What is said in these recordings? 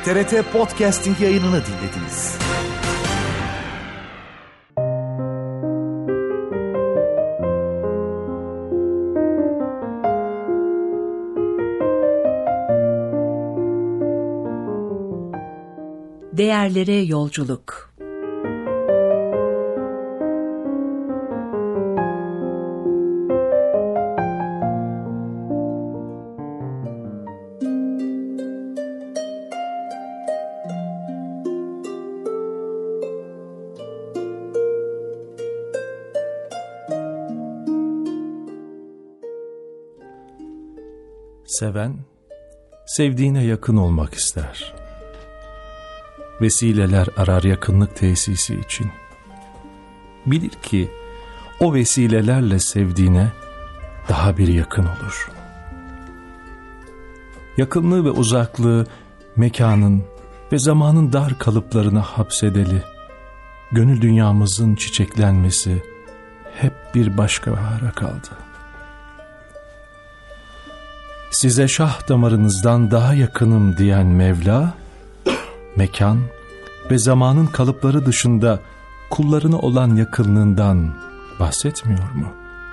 TRT Podcasting yayınını dinlediniz. Değerlere yolculuk. Seven, sevdiğine yakın olmak ister. Vesileler arar yakınlık tesisi için. Bilir ki o vesilelerle sevdiğine daha bir yakın olur. Yakınlığı ve uzaklığı mekanın ve zamanın dar kalıplarına hapsedeli, gönül dünyamızın çiçeklenmesi hep bir başka bahara kaldı. Size şah damarınızdan daha yakınım diyen Mevla, mekan ve zamanın kalıpları dışında kullarına olan yakınlığından bahsetmiyor mu?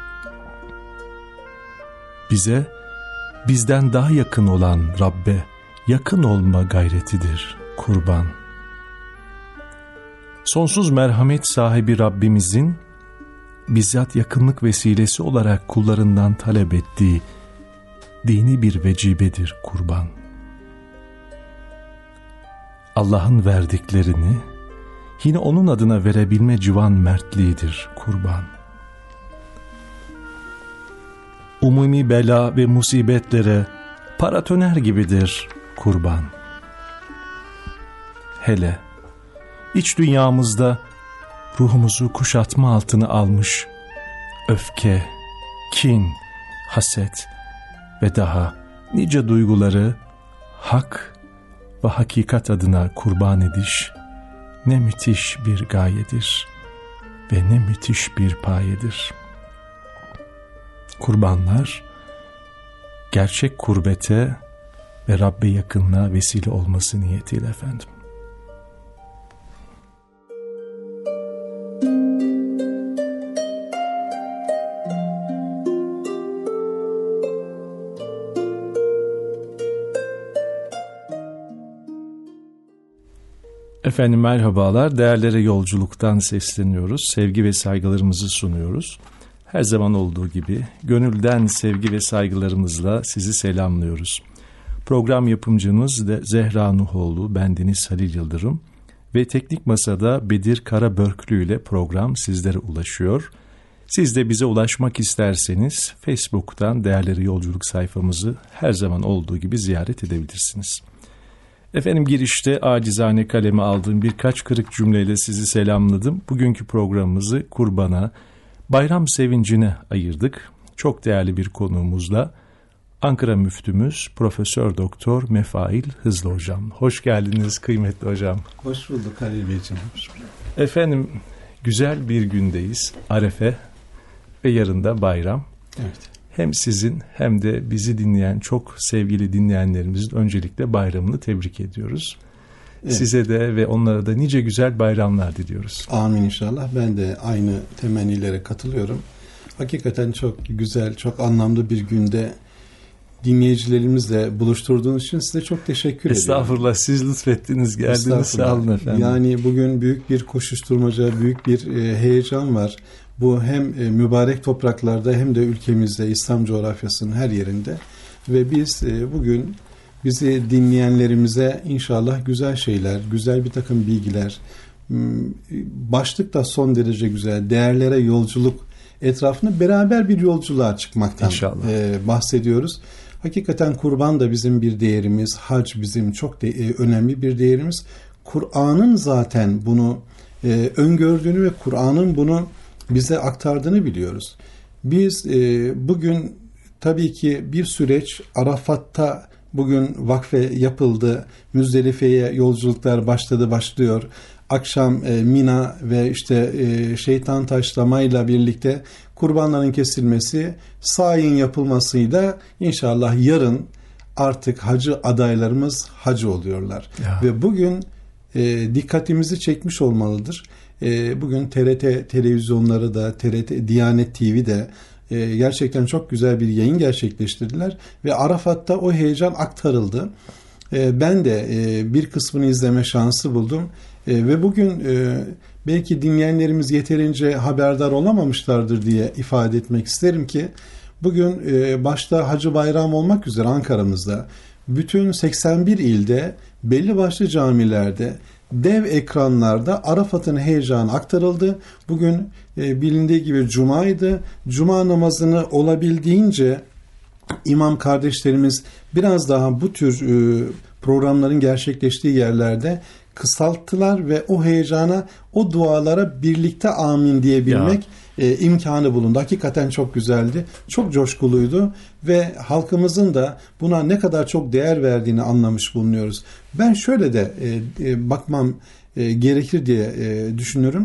Bize, bizden daha yakın olan Rabbe yakın olma gayretidir kurban. Sonsuz merhamet sahibi Rabbimizin bizzat yakınlık vesilesi olarak kullarından talep ettiği dini bir vecibedir kurban. Allah'ın verdiklerini yine onun adına verebilme civan mertliğidir kurban. Umumi bela ve musibetlere paratoner gibidir kurban. Hele iç dünyamızda ruhumuzu kuşatma altına almış öfke, kin, haset ve daha nice duyguları hak ve hakikat adına kurban ediş ne müthiş bir gayedir ve ne müthiş bir payedir. Kurbanlar gerçek kurbete ve Rabbe yakınlığa vesile olması niyetiyle efendim. Efendim merhabalar, değerlere yolculuktan sesleniyoruz, sevgi ve saygılarımızı sunuyoruz. Her zaman olduğu gibi gönülden sevgi ve saygılarımızla sizi selamlıyoruz. Program yapımcımız Zehra Nuhoğlu, bendeniz Halil Yıldırım ve teknik masada Bedir Karabörklü ile program sizlere ulaşıyor. Siz de bize ulaşmak isterseniz Facebook'tan Değerleri Yolculuk sayfamızı her zaman olduğu gibi ziyaret edebilirsiniz. Efendim girişte acizane kaleme aldığım birkaç kırık cümleyle sizi selamladım. Bugünkü programımızı kurbana, bayram sevincine ayırdık. Çok değerli bir konuğumuzla Ankara Müftümüz Profesör Doktor Mefail Hızlı Hocam. Hoş geldiniz kıymetli hocam. Hoş bulduk Halil Beyciğim. Efendim güzel bir gündeyiz. Arefe ve yarın da bayram. Evet. Hem sizin hem de bizi dinleyen çok sevgili dinleyenlerimizin öncelikle bayramını tebrik ediyoruz. Evet. Size de ve onlara da nice güzel bayramlar diliyoruz. Amin inşallah. Ben de aynı temennilere katılıyorum. Hakikaten çok güzel, çok anlamlı bir günde dinleyicilerimizle buluşturduğunuz için size çok teşekkür ediyorum. Estağfurullah, siz lütfettiniz, geldiniz, sağ olun efendim. Yani bugün büyük bir koşuşturmaca, büyük bir heyecan var. Bu hem mübarek topraklarda hem de ülkemizde, İslam coğrafyasının her yerinde. Ve biz bugün bizi dinleyenlerimize inşallah güzel şeyler, güzel bir takım bilgiler, başlık da son derece güzel, değerlere yolculuk etrafında beraber bir yolculuğa çıkmaktan bahsediyoruz. Hakikaten kurban da bizim bir değerimiz, hac bizim çok önemli bir değerimiz. Kur'an'ın zaten bunu öngördüğünü ve Kur'an'ın bunu bize aktardığını biliyoruz. Biz bugün tabii ki bir süreç Arafat'ta bugün vakfe yapıldı. Müzdelife'ye yolculuklar başlıyor. Akşam Mina ve işte şeytan taşlamayla birlikte kurbanların kesilmesi, sayin yapılmasıyla inşallah yarın artık hacı adaylarımız hacı oluyorlar. Ya. Ve bugün dikkatimizi çekmiş olmalıdır. Bugün TRT televizyonları da, TRT, Diyanet TV'de gerçekten çok güzel bir yayın gerçekleştirdiler ve Arafat'ta o heyecan aktarıldı. Ben de bir kısmını izleme şansı buldum ve bugün belki dinleyenlerimiz yeterince haberdar olamamışlardır diye ifade etmek isterim ki bugün başta Hacı Bayram olmak üzere Ankara'mızda bütün 81 ilde belli başlı camilerde dev ekranlarda Arafat'ın heyecanı aktarıldı. Bugün bilindiği gibi Cuma'ydı. Cuma namazını olabildiğince imam kardeşlerimiz biraz daha bu tür programların gerçekleştiği yerlerde kısalttılar ve o heyecana, o dualara birlikte amin diyebilmek imkanı bulundu. Hakikaten çok güzeldi. Çok coşkuluydu ve halkımızın da buna ne kadar çok değer verdiğini anlamış bulunuyoruz. Ben şöyle de bakmam gerekir diye düşünüyorum.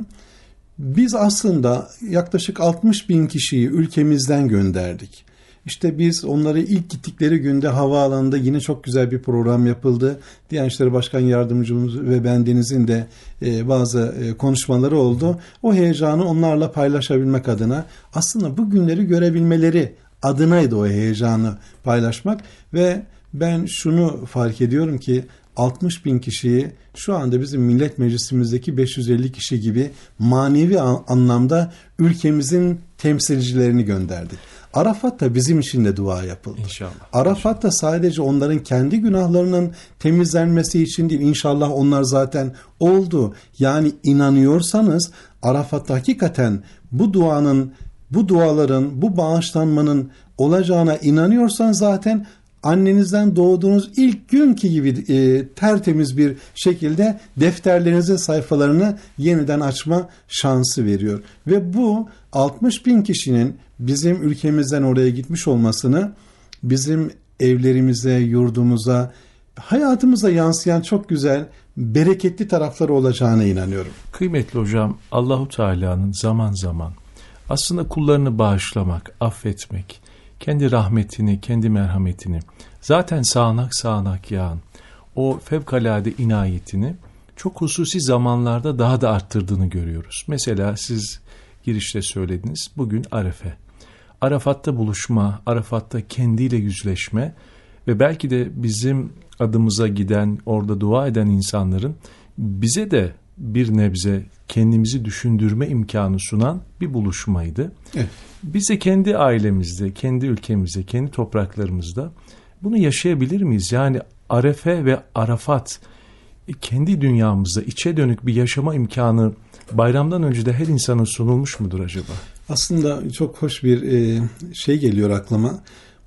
Biz aslında yaklaşık 60 bin kişiyi ülkemizden gönderdik. İşte biz onları ilk gittikleri günde havaalanında yine çok güzel bir program yapıldı. Diyanet İşleri Başkan Yardımcımız ve bendenizin de bazı konuşmaları oldu. O heyecanı onlarla paylaşabilmek adına, aslında bu günleri görebilmeleri adınaydı o heyecanı paylaşmak. Ve ben şunu fark ediyorum ki 60 bin kişiyi şu anda bizim Millet Meclisimizdeki 550 kişi gibi manevi anlamda ülkemizin temsilcilerini gönderdik. Arafat'ta bizim için de dua yapıldı. İnşallah. Arafat'ta sadece onların kendi günahlarının temizlenmesi için değil. İnşallah onlar zaten oldu. Yani inanıyorsanız Arafat'ta hakikaten bu duanın, bu duaların, bu bağışlanmanın olacağına inanıyorsan zaten annenizden doğduğunuz ilk günkü gibi tertemiz bir şekilde defterlerinizin sayfalarını yeniden açma şansı veriyor. Ve bu 60 bin kişinin bizim ülkemizden oraya gitmiş olmasını bizim evlerimize, yurdumuza, hayatımıza yansıyan çok güzel, bereketli tarafları olacağına inanıyorum. Kıymetli hocam, Allahu Teala'nın zaman zaman aslında kullarını bağışlamak, affetmek, kendi rahmetini, kendi merhametini, zaten sağanak sağanak yağan o fevkalade inayetini çok hususi zamanlarda daha da arttırdığını görüyoruz. Mesela siz girişte söylediniz, bugün Arefe. Arafat'ta buluşma, Arafat'ta kendiyle yüzleşme ve belki de bizim adımıza giden, orada dua eden insanların bize de bir nebze kendimizi düşündürme imkanı sunan bir buluşmaydı. Evet. Biz de kendi ailemizde, kendi ülkemizde, kendi topraklarımızda bunu yaşayabilir miyiz? Yani Arefe ve Arafat kendi dünyamızda içe dönük bir yaşama imkanı bayramdan önce de her insana sunulmuş mudur acaba? Aslında çok hoş bir şey geliyor aklıma.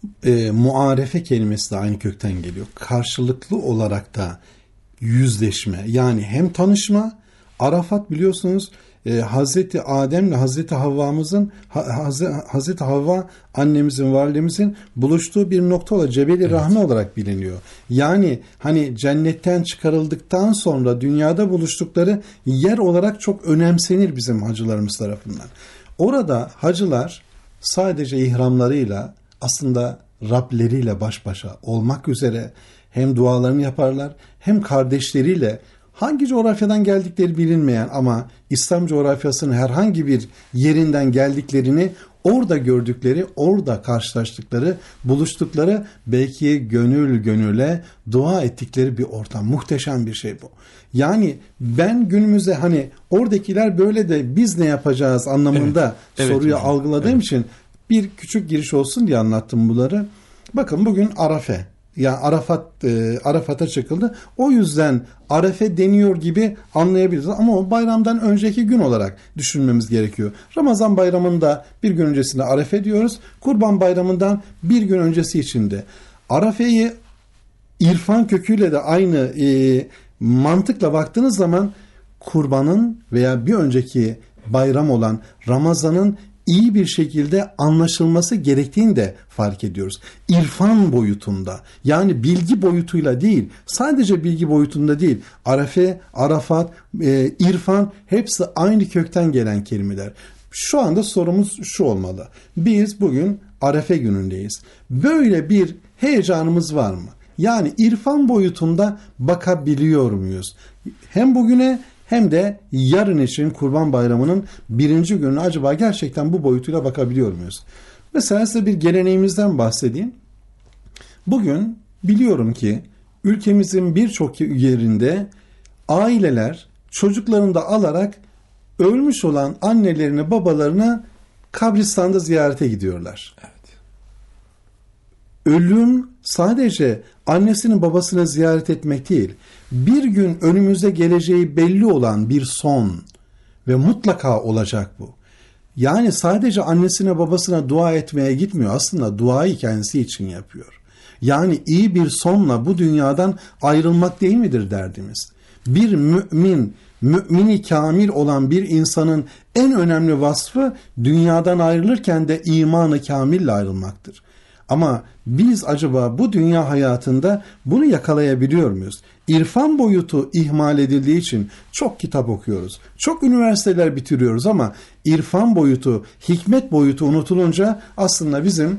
Muarefe kelimesi de aynı kökten geliyor. Karşılıklı olarak da yüzleşme, yani hem tanışma. Arafat biliyorsunuz Hazreti Adem'le Hazreti Havva'mızın, Hazreti Havva annemizin, validemizin buluştuğu bir nokta olarak Cebeli Rahme olarak biliniyor. Yani hani cennetten çıkarıldıktan sonra dünyada buluştukları yer olarak çok önemsenir bizim hacılarımız tarafından. Orada hacılar sadece ihramlarıyla aslında Rableriyle baş başa olmak üzere hem dualarını yaparlar hem kardeşleriyle hangi coğrafyadan geldikleri bilinmeyen ama İslam coğrafyasının herhangi bir yerinden geldiklerini orada gördükleri, orada karşılaştıkları, buluştukları, belki gönül gönüle dua ettikleri bir ortam. Muhteşem bir şey bu. Yani ben günümüzde hani oradakiler böyle de biz ne yapacağız anlamında soruyu algıladığım için bir küçük giriş olsun diye anlattım bunları. Bakın bugün Arafe. Yani Arafat'a çıkıldı. O yüzden Arefe deniyor gibi anlayabiliriz. Ama o bayramdan önceki gün olarak düşünmemiz gerekiyor. Ramazan bayramında bir gün öncesinde Arefe diyoruz. Kurban bayramından bir gün öncesi içinde. Arefe'yi irfan köküyle de aynı mantıkla baktığınız zaman kurbanın veya bir önceki bayram olan Ramazan'ın iyi bir şekilde anlaşılması gerektiğini de fark ediyoruz. İrfan boyutunda, yani bilgi boyutuyla değil, sadece bilgi boyutunda değil. Arefe, Arafat, irfan hepsi aynı kökten gelen kelimeler. Şu anda sorumuz şu olmalı. Biz bugün Arefe günündeyiz. Böyle bir heyecanımız var mı? Yani irfan boyutunda bakabiliyor muyuz? Hem bugüne hem de yarın için Kurban Bayramı'nın 1. gününe acaba gerçekten bu boyutuyla bakabiliyor muyuz? Mesela size bir geleneğimizden bahsedeyim. Bugün biliyorum ki ülkemizin birçok yerinde aileler çocuklarını da alarak ölmüş olan annelerini, babalarını kabristanda ziyarete gidiyorlar. Evet. Ölüm sadece annesini babasını ziyaret etmek değil, bir gün önümüzde geleceği belli olan bir son ve mutlaka olacak bu. Yani sadece annesine babasına dua etmeye gitmiyor, aslında duayı kendisi için yapıyor. Yani iyi bir sonla bu dünyadan ayrılmak değil midir derdimiz? Bir mümini kamil olan bir insanın en önemli vasfı dünyadan ayrılırken de imanı kamille ayrılmaktır. Ama biz acaba bu dünya hayatında bunu yakalayabiliyor muyuz? İrfan boyutu ihmal edildiği için çok kitap okuyoruz. Çok üniversiteler bitiriyoruz ama irfan boyutu, hikmet boyutu unutulunca aslında bizim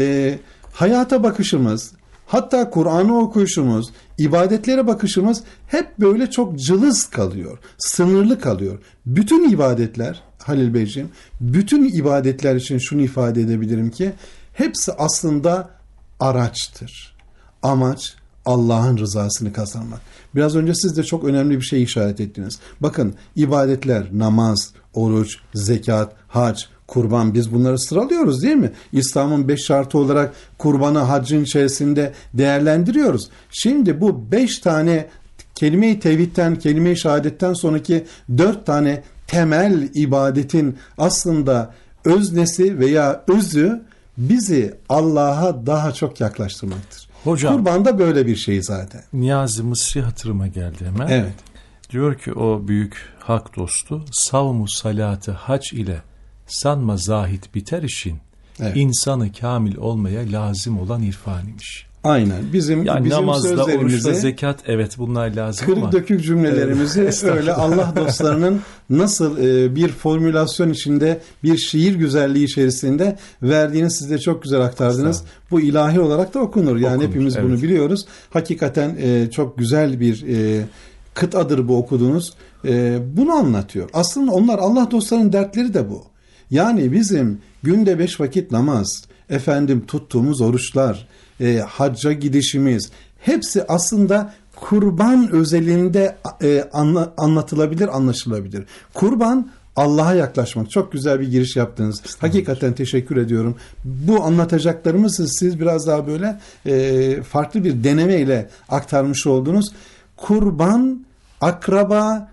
hayata bakışımız, hatta Kur'an'ı okuyuşumuz, ibadetlere bakışımız hep böyle çok cılız kalıyor, sınırlı kalıyor. Bütün ibadetler, Halil Beyciğim, bütün ibadetler için şunu ifade edebilirim ki hepsi aslında araçtır. Amaç Allah'ın rızasını kazanmak. Biraz önce siz de çok önemli bir şey işaret ettiniz. Bakın ibadetler, namaz, oruç, zekat, hac, kurban, biz bunları sıralıyoruz değil mi? İslam'ın 5 şartı olarak kurbanı haccın içerisinde değerlendiriyoruz. Şimdi bu 5 tane kelime-i tevhidten, kelime-i şehadetten sonraki 4 tane temel ibadetin aslında öznesi veya özü bizi Allah'a daha çok yaklaştırmaktır. Hocam, kurban da böyle bir şey zaten. Niyazi Mısri hatırıma geldi hemen. Evet. Diyor ki o büyük hak dostu, savmu salatı hac ile sanma zahit biter işin, Evet. insanı kamil olmaya lazım olan irfan imiş. Aynen. Bizim namazda, oruçta, sözlerimizi, zekat, evet bunlar lazım kırık ama dökük cümlelerimizi öyle Allah dostlarının nasıl bir formülasyon içinde, bir şiir güzelliği içerisinde verdiğini siz de çok güzel aktardınız. Bu ilahi olarak da okunur. Yani hepimiz evet. bunu biliyoruz. Hakikaten çok güzel bir kıtadır bu okuduğunuz. Bunu anlatıyor. Aslında onlar Allah dostlarının dertleri de bu. Yani bizim günde 5 vakit namaz, tuttuğumuz oruçlar, hacca gidişimiz, hepsi aslında kurban özelinde anlatılabilir, anlaşılabilir. Kurban Allah'a yaklaşmak. Çok güzel bir giriş yaptınız. Hakikaten teşekkür ediyorum. Bu anlatacaklarımızı siz biraz daha böyle farklı bir denemeyle aktarmış oldunuz. Kurban, akraba,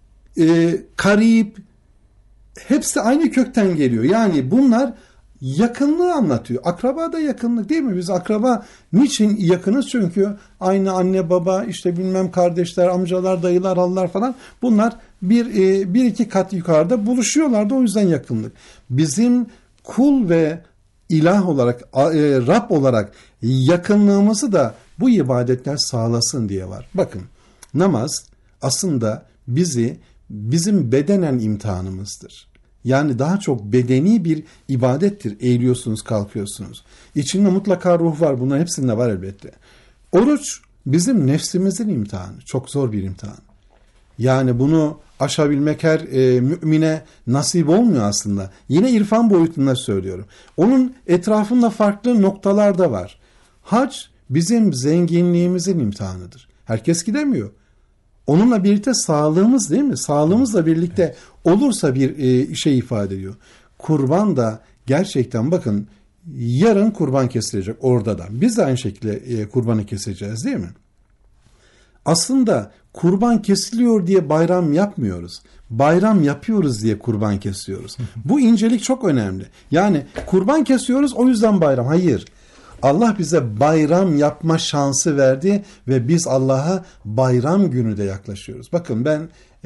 karib, hepsi aynı kökten geliyor. Yani bunlar yakınlığı anlatıyor. Akraba da yakınlık değil mi? Biz akraba niçin yakınız? Çünkü aynı anne baba, işte bilmem kardeşler, amcalar, dayılar, halılar falan, bunlar bir iki kat yukarıda buluşuyorlar da o yüzden yakınlık. Bizim kul ve ilah olarak, Rab olarak yakınlığımızı da bu ibadetler sağlasın diye var. Bakın, namaz aslında bizim bedenen imtihanımızdır. Yani daha çok bedeni bir ibadettir. Eğiliyorsunuz, kalkıyorsunuz. İçinde mutlaka ruh var. Bunların hepsinde var elbette. Oruç bizim nefsimizin imtihanı. Çok zor bir imtihan. Yani bunu aşabilmek her mümine nasip olmuyor aslında. Yine irfan boyutunda söylüyorum. Onun etrafında farklı noktalar da var. Hac bizim zenginliğimizin imtihanıdır. Herkes gidemiyor. Onunla birlikte sağlığımız, değil mi? Sağlığımızla birlikte olursa bir şey ifade ediyor. Kurban da gerçekten, bakın, yarın kurban kesilecek orada da. Biz de aynı şekilde kurbanı keseceğiz, değil mi? Aslında kurban kesiliyor diye bayram yapmıyoruz. Bayram yapıyoruz diye kurban kesiyoruz. Bu incelik çok önemli. Yani kurban kesiyoruz, o yüzden bayram. Hayır. Allah bize bayram yapma şansı verdi ve biz Allah'a bayram günü de yaklaşıyoruz. Bakın, ben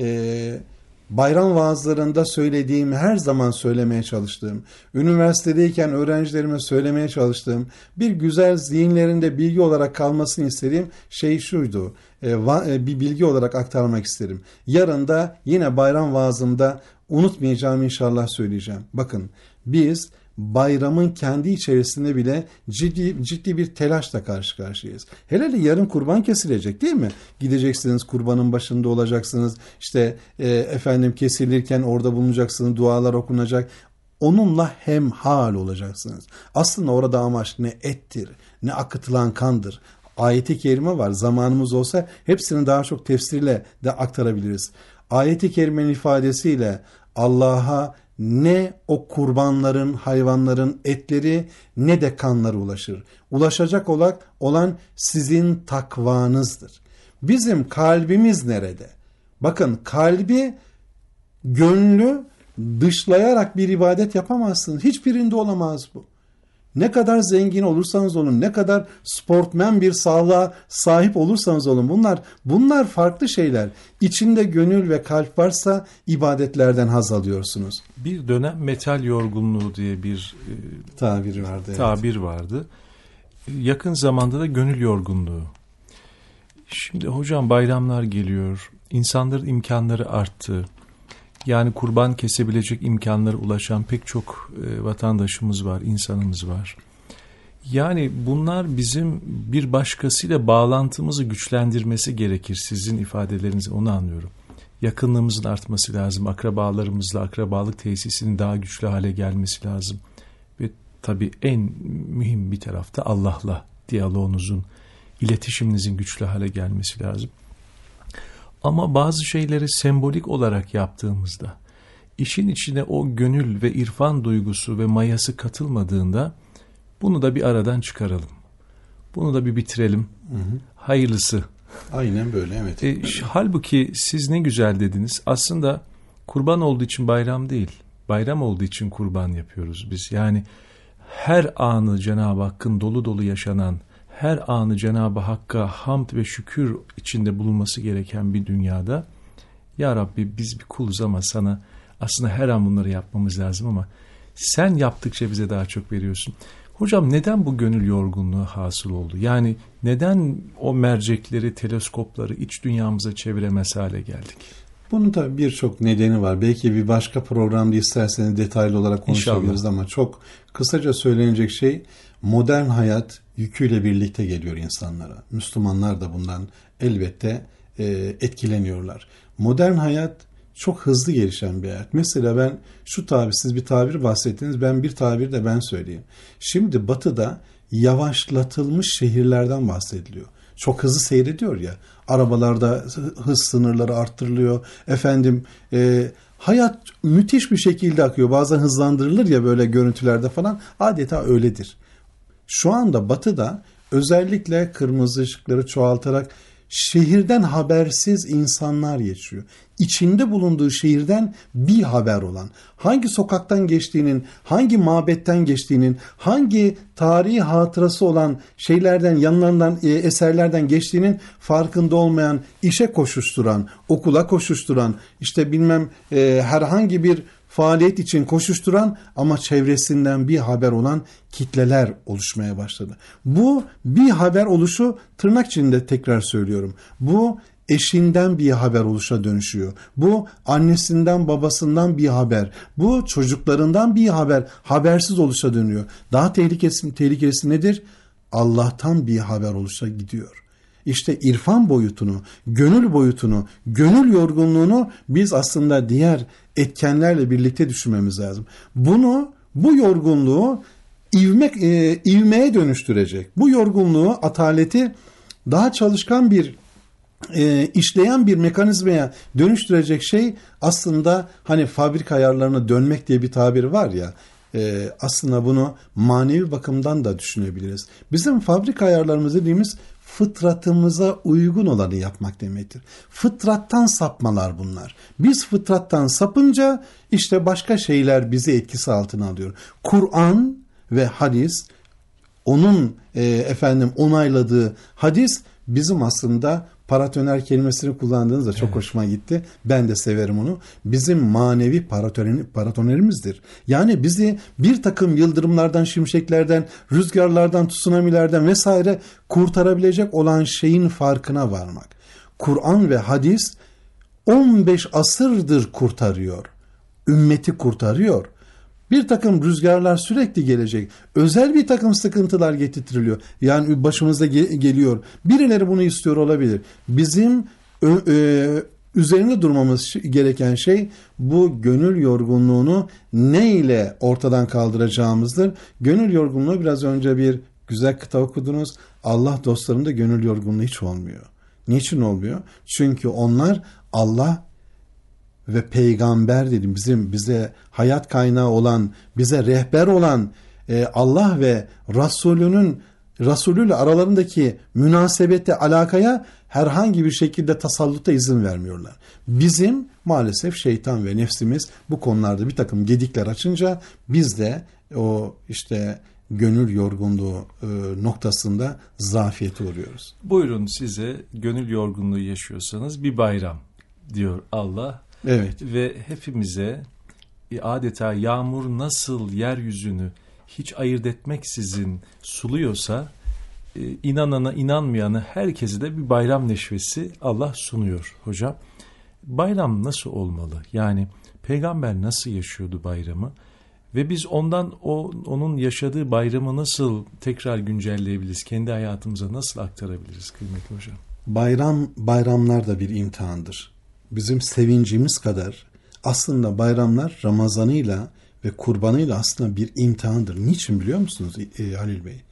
bayram vaazlarında söylediğim, her zaman söylemeye çalıştığım, üniversitedeyken öğrencilerime söylemeye çalıştığım, bir güzel zihinlerinde bilgi olarak kalmasını istediğim şey şuydu. Bir bilgi olarak aktarmak isterim. Yarın da yine bayram vaazımda unutmayacağım inşallah söyleyeceğim. Bakın, biz bayramın kendi içerisinde bile ciddi bir telaşla karşı karşıyayız. Hele yarın kurban kesilecek değil mi? Gideceksiniz, kurbanın başında olacaksınız. İşte kesilirken orada bulunacaksınız, dualar okunacak. Onunla hemhal olacaksınız. Aslında orada amaç ne ettir, ne akıtılan kandır. Ayet-i kerime var. Zamanımız olsa hepsini daha çok tefsirle de aktarabiliriz. Ayet-i kerimenin ifadesiyle Allah'a ne o kurbanların, hayvanların etleri ne de kanları ulaşır. Ulaşacak olan sizin takvanızdır. Bizim kalbimiz nerede? Bakın, kalbi, gönlü dışlayarak bir ibadet yapamazsınız. Hiçbirinde olamaz bu. Ne kadar zengin olursanız olun, ne kadar sportmen bir sağlığa sahip olursanız olun, bunlar farklı şeyler. İçinde gönül ve kalp varsa ibadetlerden haz alıyorsunuz. Bir dönem metal yorgunluğu diye bir tabir vardı. Yakın zamanda da gönül yorgunluğu. Şimdi hocam, bayramlar geliyor. İnsanların imkanları arttı. Yani kurban kesebilecek imkanlara ulaşan pek çok vatandaşımız var, insanımız var. Yani bunlar bizim bir başkasıyla bağlantımızı güçlendirmesi gerekir. Sizin ifadelerinizi, onu anlıyorum. Yakınlığımızın artması lazım. Akrabalarımızla akrabalık tesisinin daha güçlü hale gelmesi lazım. Ve tabii en mühim bir tarafta Allah'la diyaloğunuzun, iletişiminizin güçlü hale gelmesi lazım. Ama bazı şeyleri sembolik olarak yaptığımızda, işin içine o gönül ve irfan duygusu ve mayası katılmadığında bunu da bir aradan çıkaralım. Bunu da bir bitirelim. Hayırlısı. Aynen böyle, evet. Halbuki siz ne güzel dediniz. Aslında kurban olduğu için bayram değil, bayram olduğu için kurban yapıyoruz biz. Yani her anı Cenab-ı Hakk'ın dolu dolu yaşanan, her anı Cenab-ı Hakk'a hamd ve şükür içinde bulunması gereken bir dünyada, Ya Rabbi biz bir kuluz ama sana aslında her an bunları yapmamız lazım ama sen yaptıkça bize daha çok veriyorsun. Hocam, neden bu gönül yorgunluğu hasıl oldu? Yani neden o mercekleri, teleskopları iç dünyamıza çeviremez hale geldik? Bunun tabii birçok nedeni var. Belki bir başka programda isterseniz detaylı olarak konuşabiliriz ama çok kısaca söylenecek şey, modern hayat yüküyle birlikte geliyor insanlara. Müslümanlar da bundan elbette etkileniyorlar. Modern hayat çok hızlı gelişen bir hayat. Mesela ben siz bir tabir bahsettiniz, ben bir tabir de ben söyleyeyim. Şimdi Batı'da yavaşlatılmış şehirlerden bahsediliyor. Çok hızlı seyrediyor ya. Arabalarda hız sınırları arttırılıyor. Hayat müthiş bir şekilde akıyor. Bazen hızlandırılır ya böyle görüntülerde falan. Adeta öyledir. Şu anda Batı'da özellikle kırmızı ışıkları çoğaltarak şehirden habersiz insanlar yaşıyor. İçinde bulunduğu şehirden bir haber olan, hangi sokaktan geçtiğinin, hangi mabetten geçtiğinin, hangi tarihi hatırası olan şeylerden, yanlarından, eserlerden geçtiğinin farkında olmayan, işe koşuşturan, okula koşuşturan, herhangi bir faaliyet için koşuşturan ama çevresinden bir haber olan kitleler oluşmaya başladı. Bu bir haber oluşu, tırnak içinde tekrar söylüyorum, bu eşinden bir haber oluşa dönüşüyor. Bu annesinden, babasından bir haber. Bu çocuklarından bir haber, habersiz oluşa dönüyor. Daha tehlikesi nedir? Allah'tan bir haber oluşa gidiyor. İşte irfan boyutunu, gönül boyutunu, gönül yorgunluğunu biz aslında diğer etkenlerle birlikte düşünmemiz lazım. Bu yorgunluğu ivmeye dönüştürecek. Bu yorgunluğu, ataleti daha çalışkan bir işleyen bir mekanizmaya dönüştürecek şey aslında, hani fabrika ayarlarına dönmek diye bir tabir var ya, aslında bunu manevi bakımdan da düşünebiliriz. Bizim fabrika ayarlarımız dediğimiz fıtratımıza uygun olanı yapmak demektir. Fıtrattan sapmalar bunlar. Biz fıtrattan sapınca işte başka şeyler bizi etkisi altına alıyor. Kur'an ve hadis, onun onayladığı hadis bizim aslında, paratoner kelimesini kullandığınızda çok hoşuma gitti. Ben de severim onu. Bizim manevi paratonerimizdir. Yani bizi bir takım yıldırımlardan, şimşeklerden, rüzgarlardan, tsunamilerden vesaire kurtarabilecek olan şeyin farkına varmak. Kur'an ve hadis 15 asırdır kurtarıyor. Ümmeti kurtarıyor. Bir takım rüzgarlar sürekli gelecek. Özel bir takım sıkıntılar getirtiliyor. Yani başımıza geliyor. Birileri bunu istiyor olabilir. Bizim üzerinde durmamız gereken şey bu gönül yorgunluğunu ne ile ortadan kaldıracağımızdır. Gönül yorgunluğu biraz önce bir güzel kıta okudunuz. Allah dostlarında gönül yorgunluğu hiç olmuyor. Niçin olmuyor? Çünkü onlar Allah ve peygamber dedim, bize hayat kaynağı olan, bize rehber olan Allah ve Resulüyle aralarındaki münasebete, alakaya herhangi bir şekilde tasalluta izin vermiyorlar. Bizim maalesef şeytan ve nefsimiz bu konularda bir takım gedikler açınca biz de o işte gönül yorgunluğu noktasında zafiyete uğruyoruz. Buyurun, size gönül yorgunluğu yaşıyorsanız bir bayram diyor Allah. Evet. Ve hepimize adeta yağmur nasıl yeryüzünü hiç ayırt etmeksizin suluyorsa, inanana inanmayana herkese de bir bayram neşvesi Allah sunuyor hocam. Bayram nasıl olmalı? Yani peygamber nasıl yaşıyordu bayramı? Ve biz onun yaşadığı bayramı nasıl tekrar güncelleyebiliriz? Kendi hayatımıza nasıl aktarabiliriz kıymetli hocam? Bayramlar da bir imtihandır. Bizim sevincimiz kadar aslında bayramlar Ramazanıyla ve kurbanıyla aslında bir imtihandır. Niçin biliyor musunuz Halil Bey?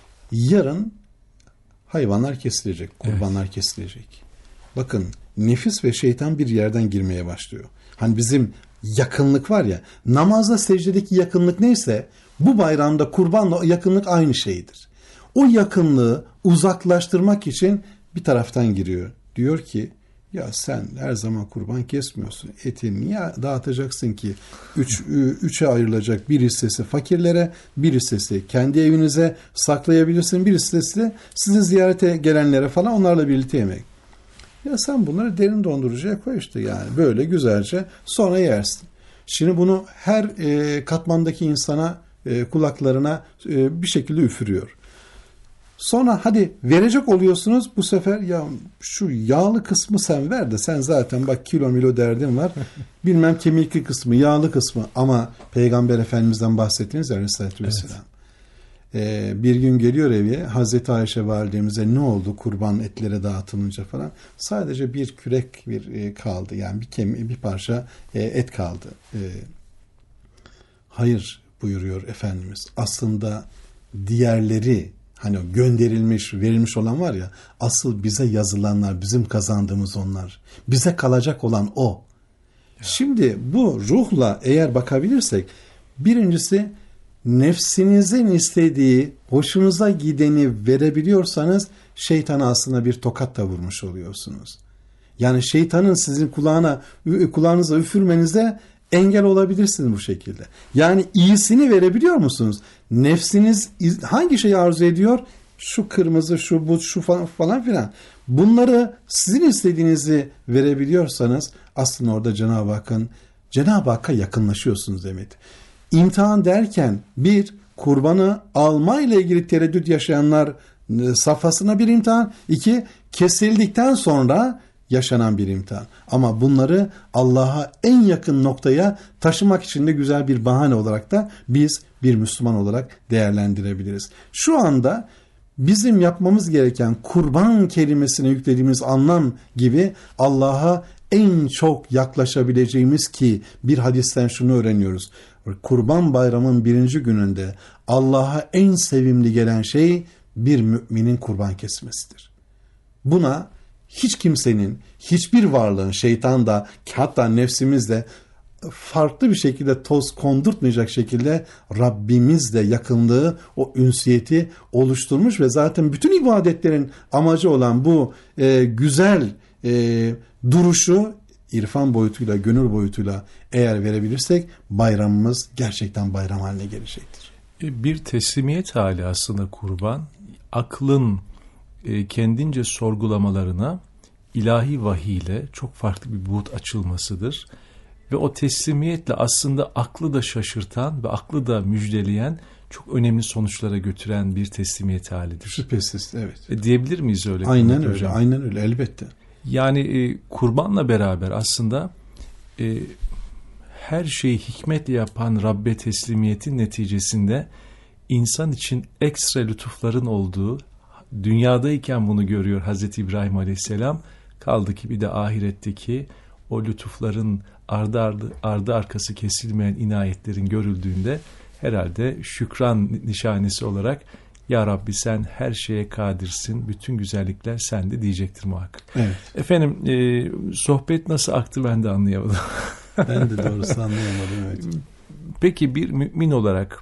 Yarın hayvanlar kesilecek, kurbanlar kesilecek. Bakın, nefis ve şeytan bir yerden girmeye başlıyor. Hani bizim yakınlık var ya, namazla secdedeki yakınlık neyse bu bayramda kurbanla yakınlık aynı şeydir. O yakınlığı uzaklaştırmak için bir taraftan giriyor. Diyor ki ya sen her zaman kurban kesmiyorsun. Eti niye dağıtacaksın ki? Üçe ayrılacak, bir hissesi fakirlere, bir hissesi kendi evinize saklayabilirsin, bir hissesi de sizi ziyarete gelenlere falan, onlarla birlikte yemek. Ya sen bunları derin dondurucuya koy işte, yani böyle güzelce sonra yersin. Şimdi bunu her katmandaki insana, kulaklarına bir şekilde üfürüyor. Sonra hadi verecek oluyorsunuz, bu sefer ya şu yağlı kısmı sen ver de, sen zaten bak kilo derdin var. Bilmem kemikli kısmı, yağlı kısmı, ama Peygamber Efendimiz'den bahsettiniz ya Aleyhisselatü Vesselam. Bir gün geliyor eve, Hazreti Ayşe validemize ne oldu kurban etleri dağıtılınca falan. Sadece bir kürek kaldı, yani bir parça et kaldı. Hayır buyuruyor Efendimiz. Aslında diğerleri, hani gönderilmiş, verilmiş olan var ya, asıl bize yazılanlar, bizim kazandığımız onlar. Bize kalacak olan o. Ya. Şimdi bu ruhla eğer bakabilirsek, birincisi nefsinizin istediği, hoşunuza gideni verebiliyorsanız şeytana aslında bir tokat da vurmuş oluyorsunuz. Yani şeytanın sizin kulağınıza üfürmenize engel olabilirsiniz bu şekilde. Yani iyisini verebiliyor musunuz? Nefsiniz hangi şeyi arzu ediyor? Şu kırmızı, şu bu, şu falan filan. Bunları sizin istediğinizi verebiliyorsanız aslında orada Cenab-ı Hakk'a yakınlaşıyorsunuz demek. İmtihan derken bir, kurbanı alma ile ilgili tereddüt yaşayanlar safhasına bir imtihan. İki, kesildikten sonra yaşanan bir imtihan. Ama bunları Allah'a en yakın noktaya taşımak için de güzel bir bahane olarak da biz bir Müslüman olarak değerlendirebiliriz. Şu anda bizim yapmamız gereken, kurban kelimesine yüklediğimiz anlam gibi Allah'a en çok yaklaşabileceğimiz, ki bir hadisten şunu öğreniyoruz. Kurban Bayramı'nın 1. gününde Allah'a en sevimli gelen şey bir müminin kurban kesmesidir. Buna hiç kimsenin, hiçbir varlığın, şeytan da, hatta nefsimiz de farklı bir şekilde toz kondurtmayacak şekilde Rabbimiz de yakınlığı, o ünsiyeti oluşturmuş ve zaten bütün ibadetlerin amacı olan bu güzel duruşu irfan boyutuyla, gönül boyutuyla eğer verebilirsek bayramımız gerçekten bayram haline gelecektir. Bir teslimiyet hali aslında kurban. Aklın kendince sorgulamalarına ilahi vahiy ile çok farklı bir buğut açılmasıdır. Ve o teslimiyetle aslında aklı da şaşırtan ve aklı da müjdeleyen, çok önemli sonuçlara götüren bir teslimiyet halidir. Şüphesiz, evet. Diyebilir miyiz öyle? Aynen öyle, hocam? Aynen öyle, elbette. Yani kurbanla beraber aslında her şeyi hikmetle yapan Rabbe teslimiyetin neticesinde insan için ekstra lütufların olduğu, dünyadayken bunu görüyor Hazreti İbrahim Aleyhisselam, kaldı ki bir de ahiretteki o lütufların ardı arkası kesilmeyen inayetlerin görüldüğünde herhalde şükran nişanesi olarak ya Rabbi sen her şeye kadirsin, bütün güzellikler sende diyecektir muhakkak. Evet. Efendim sohbet nasıl aktı ben de anlayamadım. Ben de doğrusu anlayamadım. Evet. Peki bir mümin olarak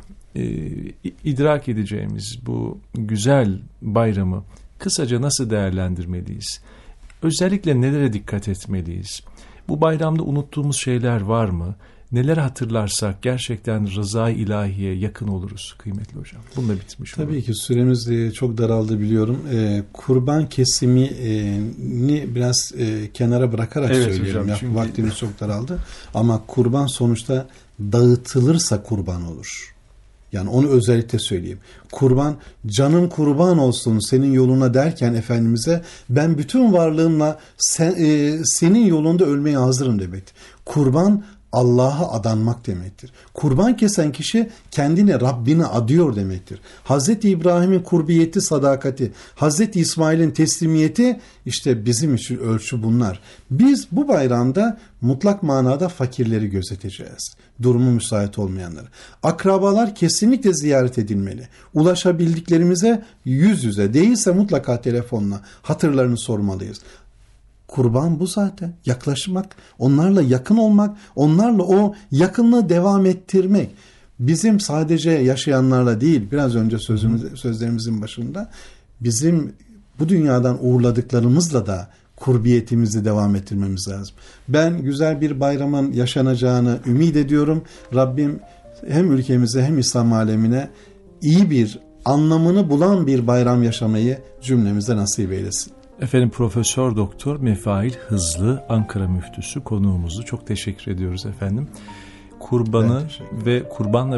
idrak edeceğimiz bu güzel bayramı kısaca nasıl değerlendirmeliyiz? Özellikle nelere dikkat etmeliyiz? Bu bayramda unuttuğumuz şeyler var mı? Neler hatırlarsak gerçekten rızayı ilahiye yakın oluruz kıymetli hocam. Bununla bitmiş olalım. Tabii ki süremiz çok daraldı biliyorum. Kurban kesimini biraz kenara bırakarak söyleyelim. Hocam, vaktimiz çok daraldı. Ama kurban sonuçta dağıtılırsa kurban olur. Yani onu özellikle söyleyeyim. Kurban, canım kurban olsun senin yoluna derken Efendimiz'e ben bütün varlığımla senin yolunda ölmeye hazırım demektir. Kurban Allah'a adanmak demektir. Kurban kesen kişi kendini Rabbine adıyor demektir. Hazreti İbrahim'in kurbiyeti, sadakati, Hazreti İsmail'in teslimiyeti, işte bizim için ölçü bunlar. Biz bu bayramda mutlak manada fakirleri gözeteceğiz. Durumu müsait olmayanları. Akrabalar kesinlikle ziyaret edilmeli. Ulaşabildiklerimize yüz yüze değilse mutlaka telefonla hatırlarını sormalıyız. Kurban bu zaten. Yaklaşmak, onlarla yakın olmak, onlarla o yakınlığı devam ettirmek. Bizim sadece yaşayanlarla değil, biraz önce sözlerimizin başında bizim bu dünyadan uğurladıklarımızla da kurbiyetimizi devam ettirmemiz lazım. Ben güzel bir bayramın yaşanacağını ümit ediyorum. Rabbim hem ülkemize hem İslam alemine iyi bir, anlamını bulan bir bayram yaşamayı cümlemize nasip eylesin. Efendim Profesör Doktor Mefail Hızlı, Ankara Müftüsü konuğumuzu çok teşekkür ediyoruz efendim. Kurbanı ve kurbanla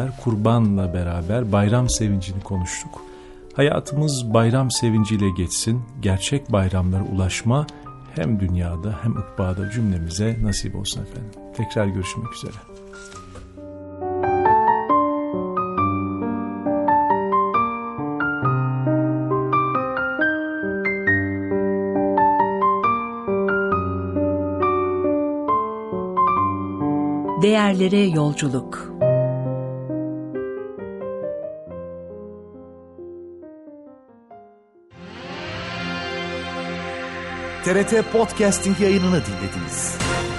beraber bayram sevincini konuştuk. Hayatımız bayram sevinciyle geçsin, gerçek bayramlara ulaşma hem dünyada hem ukbada cümlemize nasip olsun efendim. Tekrar görüşmek üzere. Değerlere yolculuk. TRT Podcasting yayınını dinlediniz.